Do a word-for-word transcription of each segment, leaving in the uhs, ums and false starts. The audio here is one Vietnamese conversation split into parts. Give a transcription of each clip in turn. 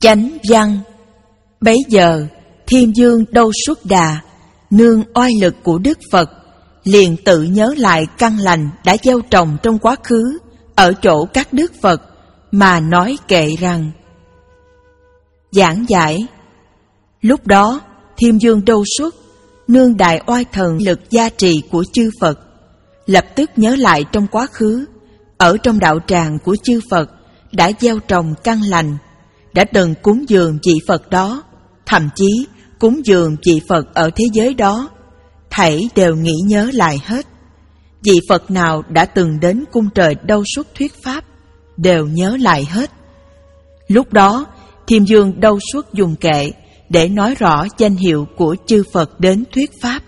Chánh văn. Bấy giờ Thiên Dương Đâu Xuất Đà nương oai lực của Đức Phật liền tự nhớ lại căn lành đã gieo trồng trong quá khứ ở chỗ các Đức Phật mà nói kệ rằng: giảng giải. Lúc đó Thiên Dương Đâu Xuất nương đại oai thần lực gia trì của chư Phật, lập tức nhớ lại trong quá khứ ở trong đạo tràng của chư Phật đã gieo trồng căn lành, đã từng cúng dường vị Phật đó, thậm chí cúng dường vị Phật ở thế giới đó, thảy đều nghĩ nhớ lại hết. Vị Phật nào đã từng đến cung trời Đâu Xuất thuyết pháp đều nhớ lại hết. Lúc đó Thiên Dương Đâu Xuất dùng kệ để nói rõ danh hiệu của chư Phật đến thuyết pháp.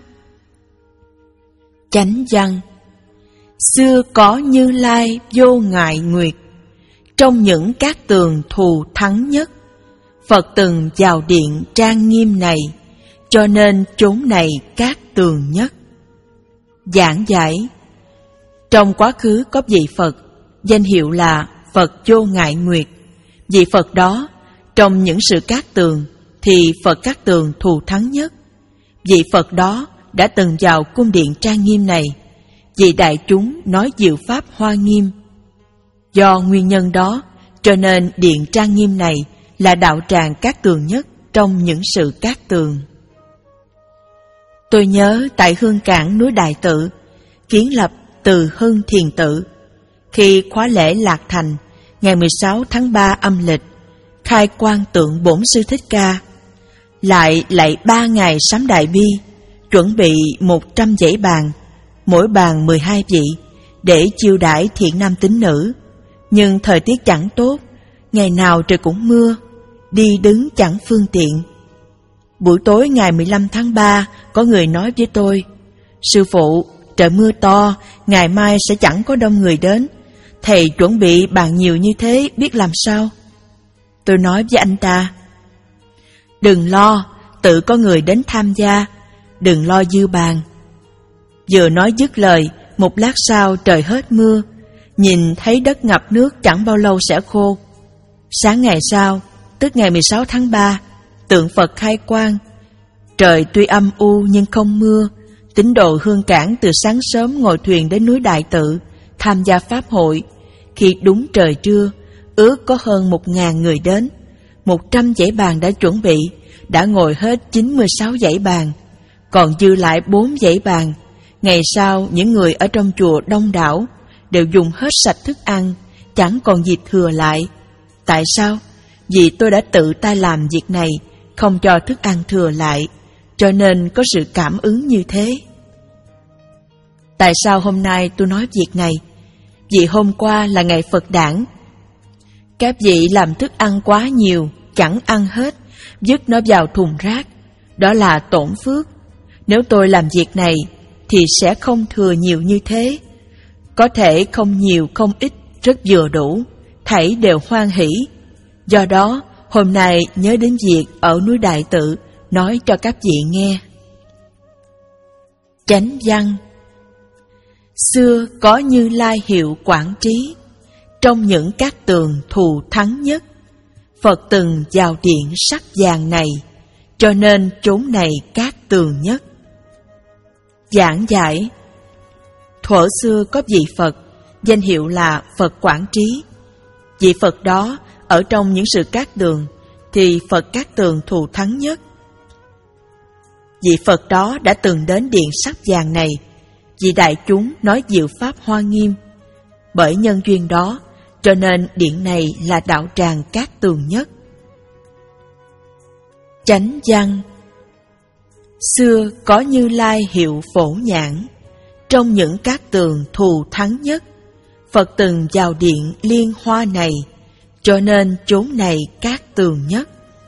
Chánh văn. Xưa có Như Lai vô ngại nguyệt, trong những các tường thù thắng nhất, Phật từng vào điện trang nghiêm này, cho nên chốn này các tường nhất. Giảng giải. Trong quá khứ có vị Phật, danh hiệu là Phật Vô Ngại Nguyệt. Vị Phật đó, trong những sự cát tường, thì Phật cát tường thù thắng nhất. Vị Phật đó đã từng vào cung điện trang nghiêm này, vì đại chúng nói diệu pháp hoa nghiêm. Do nguyên nhân đó, cho nên điện trang nghiêm này là đạo tràng cát tường nhất trong những sự cát tường. Tôi nhớ tại Hương Cảng núi Đại Tự, kiến lập từ Hưng Thiền Tự, khi khóa lễ Lạc Thành, ngày mười sáu tháng ba âm lịch, khai quang tượng Bổn Sư Thích Ca, lại lạy ba ngày sám đại bi, chuẩn bị một trăm dãy bàn, mỗi bàn mười hai vị, để chiêu đãi thiện nam tín nữ. Nhưng thời tiết chẳng tốt, ngày nào trời cũng mưa, đi đứng chẳng phương tiện. Buổi tối ngày mười lăm tháng ba, có người nói với tôi: sư phụ, trời mưa to, ngày mai sẽ chẳng có đông người đến, thầy chuẩn bị bàn nhiều như thế biết làm sao? Tôi nói với anh ta: đừng lo, tự có người đến tham gia, đừng lo dư bàn. Vừa nói dứt lời, một lát sau trời hết mưa, nhìn thấy đất ngập nước chẳng bao lâu sẽ khô. Sáng ngày sau, tức ngày mười sáu tháng ba, tượng Phật khai quang. Trời tuy âm u nhưng không mưa. Tín đồ Hương Cảng từ sáng sớm ngồi thuyền đến núi Đại Tự tham gia pháp hội. Khi đúng trời trưa, ước có hơn một ngàn người đến. Một trăm dãy bàn đã chuẩn bị, đã ngồi hết chín mươi sáu dãy bàn, còn dư lại bốn dãy bàn. Ngày sau, những người ở trong chùa đông đảo đều dùng hết sạch thức ăn, chẳng còn gì thừa lại. Tại sao? Vì tôi đã tự tay làm việc này, không cho thức ăn thừa lại, cho nên có sự cảm ứng như thế. Tại sao hôm nay tôi nói việc này? Vì hôm qua là ngày Phật đản. Các vị làm thức ăn quá nhiều, chẳng ăn hết, vứt nó vào thùng rác. Đó là tổn phước. Nếu tôi làm việc này, thì sẽ không thừa nhiều như thế. Có thể không nhiều không ít, rất vừa đủ, thảy đều hoan hỷ. Do đó, hôm nay nhớ đến việc ở núi Đại Tự nói cho các vị nghe. Chánh văn. Xưa có Như Lai hiệu Quảng Trí, trong những các tường thù thắng nhất, Phật từng vào điện sắc vàng này, cho nên chốn này các tường nhất. Giảng giải. Thuở xưa có vị Phật, danh hiệu là Phật Quảng Trí. Vị Phật đó ở trong những sự cát tường, thì Phật cát tường thù thắng nhất. Vị Phật đó đã từng đến điện sắc vàng này, vì đại chúng nói diệu pháp hoa nghiêm. Bởi nhân duyên đó, cho nên điện này là đạo tràng cát tường nhất. Chánh văn. Xưa có Như Lai hiệu Phổ Nhãn, trong những các tường thù thắng nhất, Phật từng vào điện liên hoa này, cho nên chốn này các tường nhất.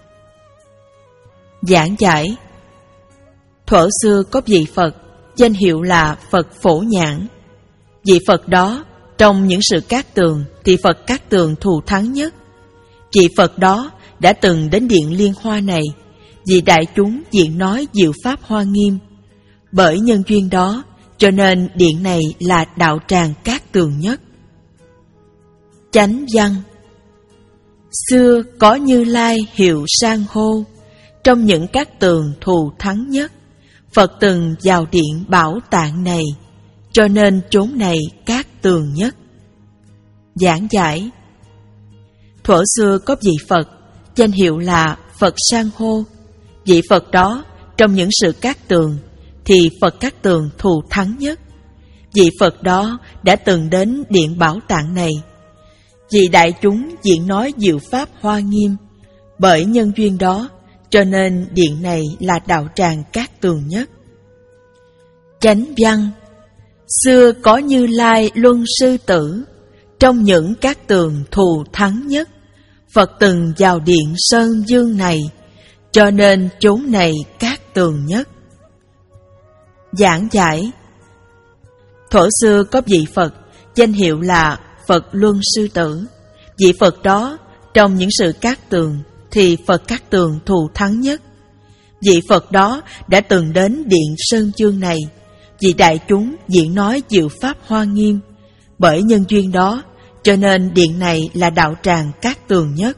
Giảng giải. Thuở xưa có vị Phật, danh hiệu là Phật Phổ Nhãn. Vị Phật đó, trong những sự cát tường, thì Phật cát tường thù thắng nhất. Vị Phật đó đã từng đến điện liên hoa này, vì đại chúng diện nói diệu pháp hoa nghiêm. Bởi nhân duyên đó, cho nên điện này là đạo tràng cát tường nhất. Chánh văn. Xưa có Như Lai hiệu san hô, trong những cát tường thù thắng nhất, Phật từng vào điện bảo tạng này, cho nên chốn này cát tường nhất. Giảng giải: thuở xưa có vị Phật, danh hiệu là Phật san hô. Vị Phật đó, trong những sự cát tường, thì Phật cát tường thù thắng nhất. Vị Phật đó đã từng đến điện bảo tạng này. Vì đại chúng diễn nói diệu pháp hoa nghiêm, bởi nhân duyên đó, cho nên điện này là đạo tràng cát tường nhất. Chánh văn: xưa có Như Lai luân sư tử, trong những cát tường thù thắng nhất, Phật từng vào điện sơn dương này, cho nên chốn này cát tường nhất. Giảng giải: thuở xưa có vị Phật, danh hiệu là Phật Luân Sư Tử. Vị Phật đó, trong những sự cát tường, thì Phật cát tường thù thắng nhất. Vị Phật đó đã từng đến điện sơn dương này, vì đại chúng diễn nói diệu pháp hoa nghiêm, bởi nhân duyên đó, cho nên điện này là đạo tràng cát tường nhất.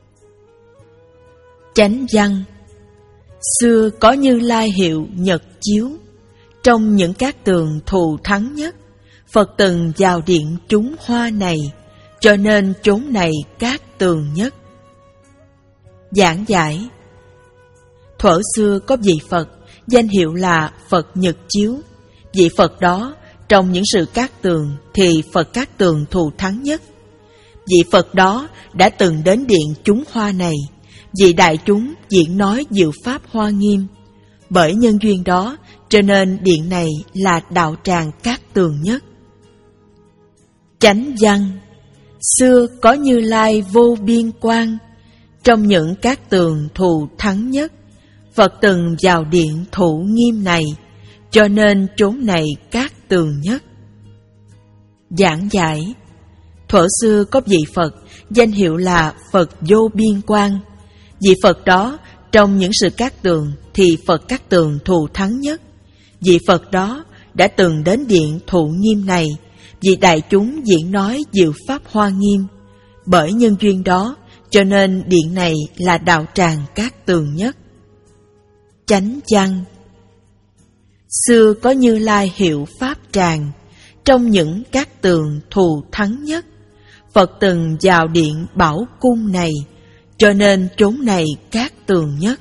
Chánh văn: xưa có Như Lai hiệu nhật chiếu, trong những cát tường thù thắng nhất, Phật từng vào điện trúng hoa này, cho nên chốn này cát tường nhất. Giảng giải: thuở xưa có vị Phật, danh hiệu là Phật nhật chiếu. Vị Phật đó, trong những sự cát tường, thì Phật cát tường thù thắng nhất. Vị Phật đó đã từng đến điện trúng hoa này, vì đại chúng diễn nói diệu pháp hoa nghiêm, bởi nhân duyên đó, cho nên điện này là đạo tràng cát tường nhất. Chánh văn: xưa có Như Lai vô biên quang, trong những cát tường thù thắng nhất, Phật từng vào điện thụ nghiêm này, cho nên chốn này cát tường nhất. Giảng giải: thuở xưa có vị Phật, danh hiệu là Phật vô biên quang. Vị Phật đó, trong những sự cát tường, thì Phật cát tường thù thắng nhất. Vị Phật đó đã từng đến điện thụ nghiêm này, vì đại chúng diễn nói diệu pháp hoa nghiêm, bởi nhân duyên đó, cho nên điện này là đạo tràng cát tường nhất. Chánh văn: xưa có Như Lai hiệu pháp tràng, trong những cát tường thù thắng nhất, Phật từng vào điện bảo cung này, cho nên chốn này cát tường nhất.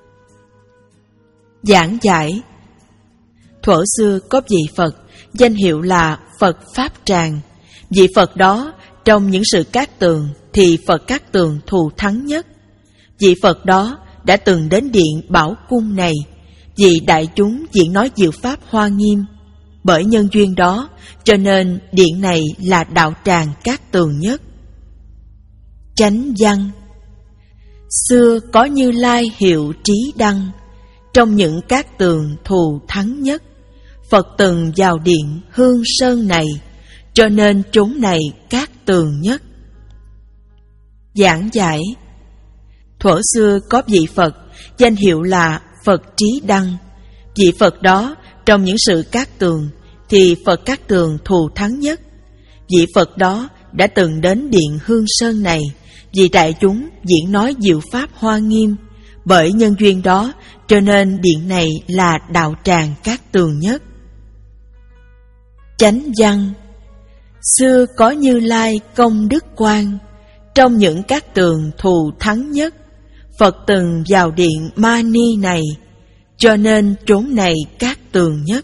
Giảng giải: thuở xưa có vị Phật, danh hiệu là Phật pháp tràng. Vị Phật đó, trong những sự cát tường, thì Phật cát tường thù thắng nhất. Vị Phật đó đã từng đến điện bảo cung này, vì đại chúng diễn nói diệu pháp hoa nghiêm, bởi nhân duyên đó, cho nên điện này là đạo tràng cát tường nhất. Chánh văn: xưa có Như Lai hiệu trí đăng, trong những cát tường thù thắng nhất, Phật từng vào điện hương sơn này, cho nên chốn này cát tường nhất. Giảng giải: thuở xưa có vị Phật, danh hiệu là Phật trí đăng. Vị Phật đó, trong những sự cát tường, thì Phật cát tường thù thắng nhất. Vị Phật đó đã từng đến điện hương sơn này, vì đại chúng diễn nói diệu pháp hoa nghiêm, bởi nhân duyên đó, cho nên điện này là đạo tràng cát tường nhất. Chánh văn: xưa có Như Lai công đức quang, trong những cát tường thù thắng nhất, Phật từng vào điện ma ni này, cho nên chốn này cát tường nhất.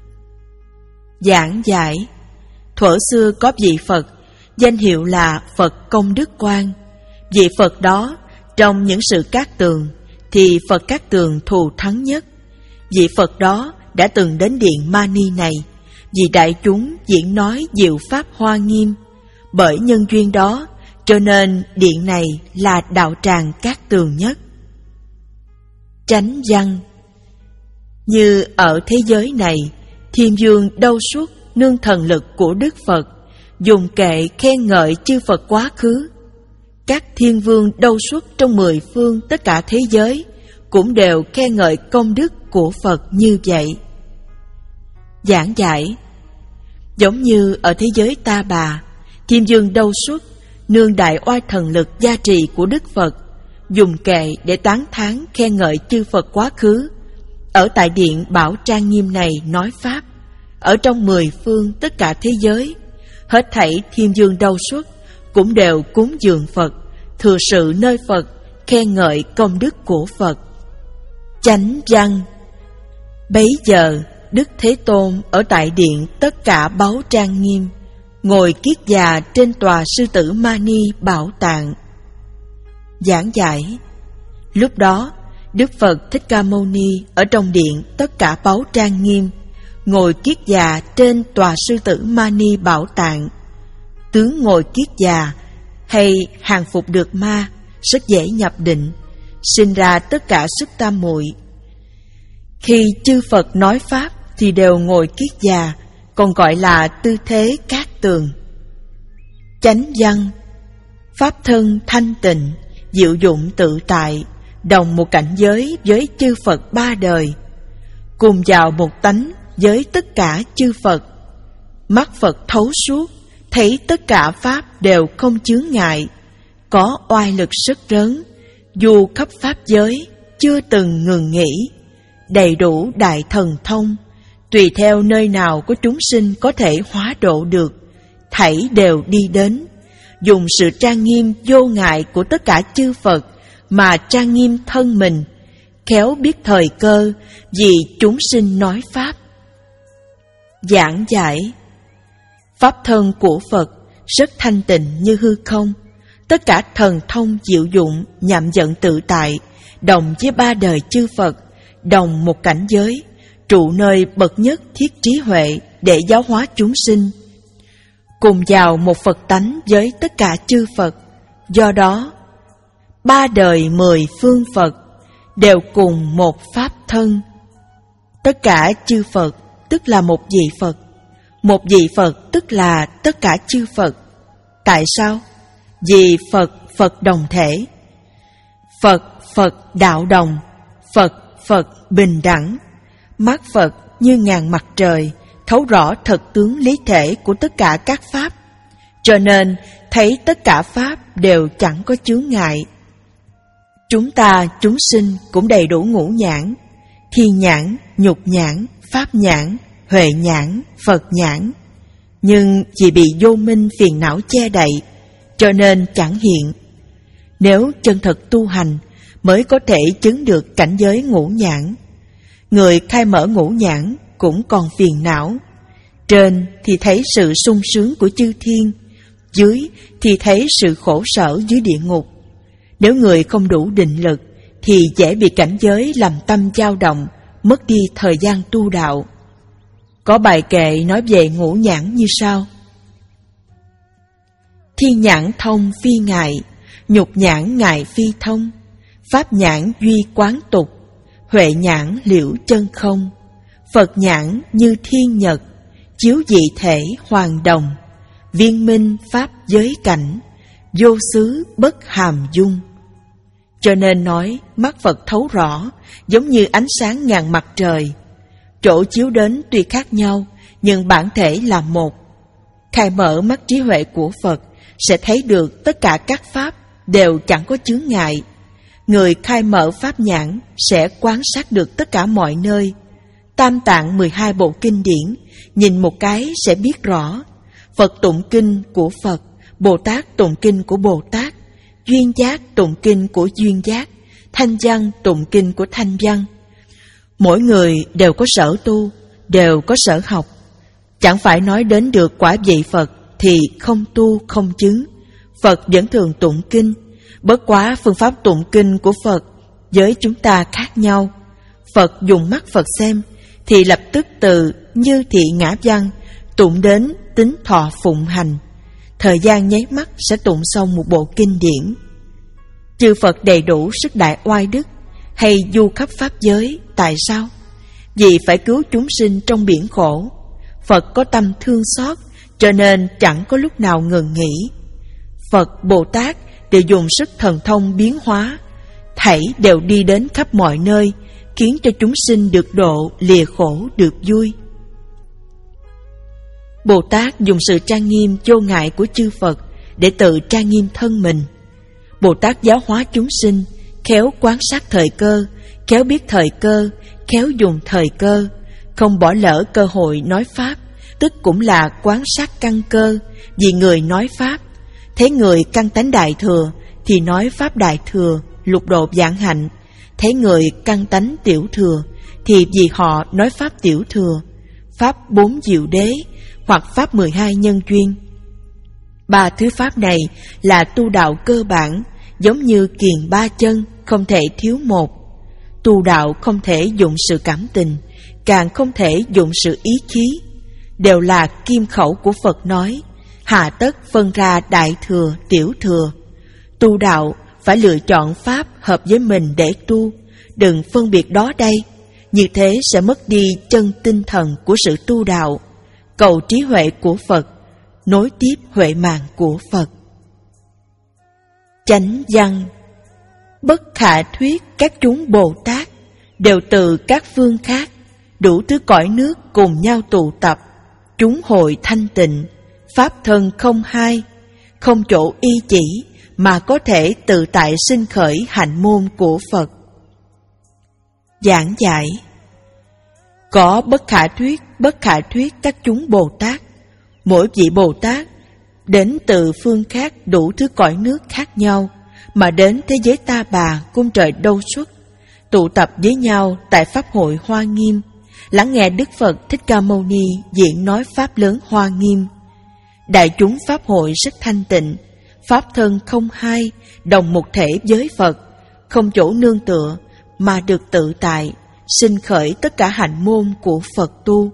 Giảng giải: thuở xưa có vị Phật, danh hiệu là Phật công đức quang. Vị Phật đó, trong những sự cát tường, thì Phật cát tường thù thắng nhất. Vị Phật đó đã từng đến điện ma ni này, vì đại chúng diễn nói diệu pháp hoa nghiêm, bởi nhân duyên đó, cho nên điện này là đạo tràng cát tường nhất. Chánh văn: như ở thế giới này, Thiên Vương đâu suốt nương thần lực của Đức Phật, dùng kệ khen ngợi chư Phật quá khứ. Các thiên vương đâu suốt trong mười phương tất cả thế giới cũng đều khen ngợi công đức của Phật như vậy. Giảng giải: giống như ở thế giới Ta Bà, Thiên Vương đâu suốt nương đại oai thần lực gia trì của Đức Phật, dùng kệ để tán thán khen ngợi chư Phật quá khứ. Ở tại điện bảo trang nghiêm này nói pháp, ở trong mười phương tất cả thế giới, hết thảy thiên dương đâu xuất cũng đều cúng dường Phật, thừa sự nơi Phật, khen ngợi công đức của Phật. Chánh văn. Bấy giờ Đức Thế Tôn ở tại điện tất cả báu trang nghiêm, ngồi kiết già trên tòa sư tử Mani bảo tạng. Giảng giải. Lúc đó Đức Phật Thích Ca Mâu Ni ở trong điện tất cả báu trang nghiêm, ngồi kiết già trên tòa sư tử Mani bảo tạng. Tướng ngồi kiết già hay hàng phục được ma, rất dễ nhập định, sinh ra tất cả sức tam muội. Khi chư Phật nói pháp thì đều ngồi kiết già, còn gọi là tư thế cát tường. Chánh văn. Pháp thân thanh tịnh, diệu dụng tự tại, đồng một cảnh giới với chư Phật ba đời, cùng vào một tánh với tất cả chư Phật. Mắt Phật thấu suốt, thấy tất cả pháp đều không chướng ngại, có oai lực rất lớn, dù khắp pháp giới chưa từng ngừng nghỉ, đầy đủ đại thần thông, tùy theo nơi nào có chúng sinh có thể hóa độ được, thảy đều đi đến, dùng sự trang nghiêm vô ngại của tất cả chư Phật mà trang nghiêm thân mình, khéo biết thời cơ vì chúng sinh nói pháp. Giảng giải. Pháp thân của Phật rất thanh tịnh như hư không, tất cả thần thông diệu dụng nhậm vận tự tại, đồng với ba đời chư Phật, đồng một cảnh giới, trụ nơi bậc nhất thiết trí huệ để giáo hóa chúng sinh, cùng vào một Phật tánh với tất cả chư Phật. Do đó ba đời mười phương Phật đều cùng một pháp thân. Tất cả chư Phật tức là một vị Phật, một vị Phật tức là tất cả chư Phật. Tại sao? Vì Phật Phật đồng thể, Phật Phật đạo đồng, Phật Phật bình đẳng. Mắt Phật như ngàn mặt trời, thấu rõ thật tướng lý thể của tất cả các pháp, cho nên thấy tất cả pháp đều chẳng có chướng ngại. Chúng ta chúng sinh cũng đầy đủ ngũ nhãn: thiên nhãn, nhục nhãn, pháp nhãn, huệ nhãn, Phật nhãn. Nhưng vì bị vô minh phiền não che đậy, cho nên chẳng hiện. Nếu chân thật tu hành mới có thể chứng được cảnh giới ngũ nhãn. Người khai mở ngũ nhãn cũng còn phiền não. Trên thì thấy sự sung sướng của chư thiên, dưới thì thấy sự khổ sở dưới địa ngục. Nếu người không đủ định lực thì dễ bị cảnh giới làm tâm dao động, mất đi thời gian tu đạo. Có bài kệ nói về ngũ nhãn như sau: thiên nhãn thông phi ngại, nhục nhãn ngại phi thông, pháp nhãn duy quán tục, huệ nhãn liễu chân không, Phật nhãn như thiên nhật, chiếu dị thể hoàng đồng, viên minh pháp giới cảnh, vô xứ bất hàm dung. Cho nên nói mắt Phật thấu rõ, giống như ánh sáng ngàn mặt trời. Chỗ chiếu đến tuy khác nhau, nhưng bản thể là một. Khai mở mắt trí huệ của Phật sẽ thấy được tất cả các pháp đều chẳng có chướng ngại. Người khai mở pháp nhãn sẽ quan sát được tất cả mọi nơi. Tam tạng mười hai bộ kinh điển, nhìn một cái sẽ biết rõ. Phật tụng kinh của Phật, Bồ Tát tụng kinh của Bồ Tát, duyên giác tụng kinh của duyên giác, thanh văn tụng kinh của thanh văn. Mỗi người đều có sở tu, đều có sở học. Chẳng phải nói đến được quả vị Phật thì không tu không chứng. Phật vẫn thường tụng kinh, bất quá phương pháp tụng kinh của Phật với chúng ta khác nhau. Phật dùng mắt Phật xem thì lập tức từ như thị ngã văn tụng đến tính thọ phụng hành. Thời gian nháy mắt sẽ tụng xong một bộ kinh điển. Chư Phật đầy đủ sức đại oai đức, hay du khắp pháp giới. Tại sao? Vì phải cứu chúng sinh trong biển khổ. Phật có tâm thương xót, cho nên chẳng có lúc nào ngừng nghỉ. Phật, Bồ Tát đều dùng sức thần thông biến hóa, thảy đều đi đến khắp mọi nơi, khiến cho chúng sinh được độ, lìa khổ được vui. Bồ Tát dùng sự trang nghiêm vô ngại của chư Phật để tự trang nghiêm thân mình. Bồ Tát giáo hóa chúng sinh, khéo quan sát thời cơ, khéo biết thời cơ, khéo dùng thời cơ, không bỏ lỡ cơ hội nói Pháp, tức cũng là quan sát căn cơ. Vì người nói Pháp, thấy người căn tánh Đại Thừa thì nói Pháp Đại Thừa, lục độ vạn hạnh. Thấy người căn tánh Tiểu Thừa thì vì họ nói Pháp Tiểu Thừa, Pháp bốn diệu đế hoặc Pháp mười hai nhân duyên. Ba thứ Pháp này là tu đạo cơ bản, giống như kiền ba chân, không thể thiếu một. Tu đạo không thể dụng sự cảm tình, càng không thể dụng sự ý chí, đều là kim khẩu của Phật nói, hà tất phân ra Đại Thừa, Tiểu Thừa. Tu đạo phải lựa chọn Pháp hợp với mình để tu, đừng phân biệt đó đây. Như thế sẽ mất đi chân tinh thần của sự tu đạo, cầu trí huệ của Phật, nối tiếp huệ mạng của Phật. Chánh văn. Bất khả thuyết các chúng Bồ Tát đều từ các phương khác, đủ thứ cõi nước cùng nhau tụ tập, chúng hội thanh tịnh, pháp thân không hai, không chỗ y chỉ mà có thể tự tại sinh khởi hạnh môn của Phật. Giảng giải. Có bất khả thuyết, bất khả thuyết các chúng Bồ Tát. Mỗi vị Bồ Tát đến từ phương khác, đủ thứ cõi nước khác nhau, mà đến thế giới Ta Bà cung trời Đâu Xuất, tụ tập với nhau tại Pháp hội Hoa Nghiêm, lắng nghe Đức Phật Thích Ca Mâu Ni diễn nói Pháp lớn Hoa Nghiêm. Đại chúng Pháp hội rất thanh tịnh, Pháp thân không hai, đồng một thể với Phật, không chỗ nương tựa, mà được tự tại, sinh khởi tất cả hạnh môn của Phật tu.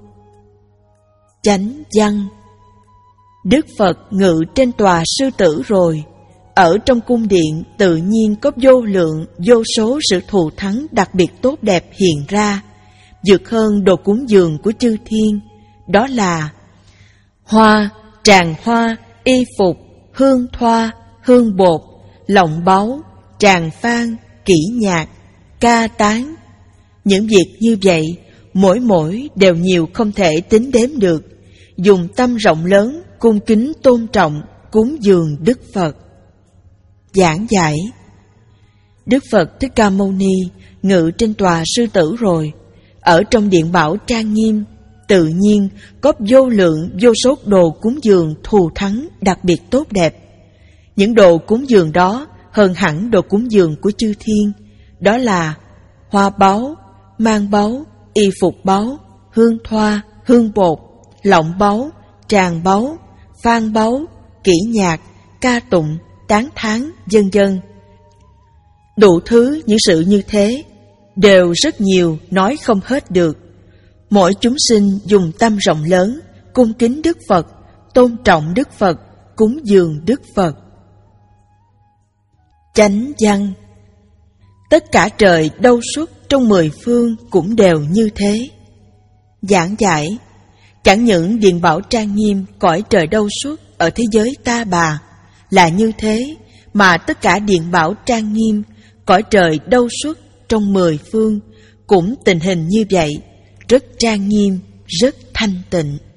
Chánh văn. Đức Phật ngự trên tòa sư tử rồi, ở trong cung điện tự nhiên có vô lượng, vô số sự thù thắng đặc biệt tốt đẹp hiện ra, vượt hơn đồ cúng dường của chư thiên. Đó là hoa, tràng hoa, y phục, hương thoa, hương bột, lọng báu, tràng phan, kỹ nhạc, ca tán. Những việc như vậy, mỗi mỗi đều nhiều không thể tính đếm được, dùng tâm rộng lớn, cung kính tôn trọng, cúng dường Đức Phật. Giảng giải. Đức Phật Thích Ca Mâu Ni ngự trên tòa sư tử rồi, ở trong điện bảo trang nghiêm, tự nhiên có vô lượng vô số đồ cúng dường thù thắng đặc biệt tốt đẹp. Những đồ cúng dường đó hơn hẳn đồ cúng dường của chư thiên, đó là hoa báu, mang báu, y phục báu, hương thoa, hương bột, lọng báu, tràng báu, phan báu, kỹ nhạc, ca tụng, tán thán, vân vân. Đủ thứ những sự như thế đều rất nhiều, nói không hết được. Mỗi chúng sinh dùng tâm rộng lớn, cung kính Đức Phật, tôn trọng Đức Phật, cúng dường Đức Phật. Chánh văn. Tất cả trời Đâu Xuất trong mười phương cũng đều như thế. Giảng giải. Chẳng những điện bảo trang nghiêm cõi trời Đâu Xuất ở thế giới Ta Bà là như thế, mà tất cả điện bảo trang nghiêm cõi trời Đâu Xuất trong mười phương cũng tình hình như vậy, rất trang nghiêm, rất thanh tịnh.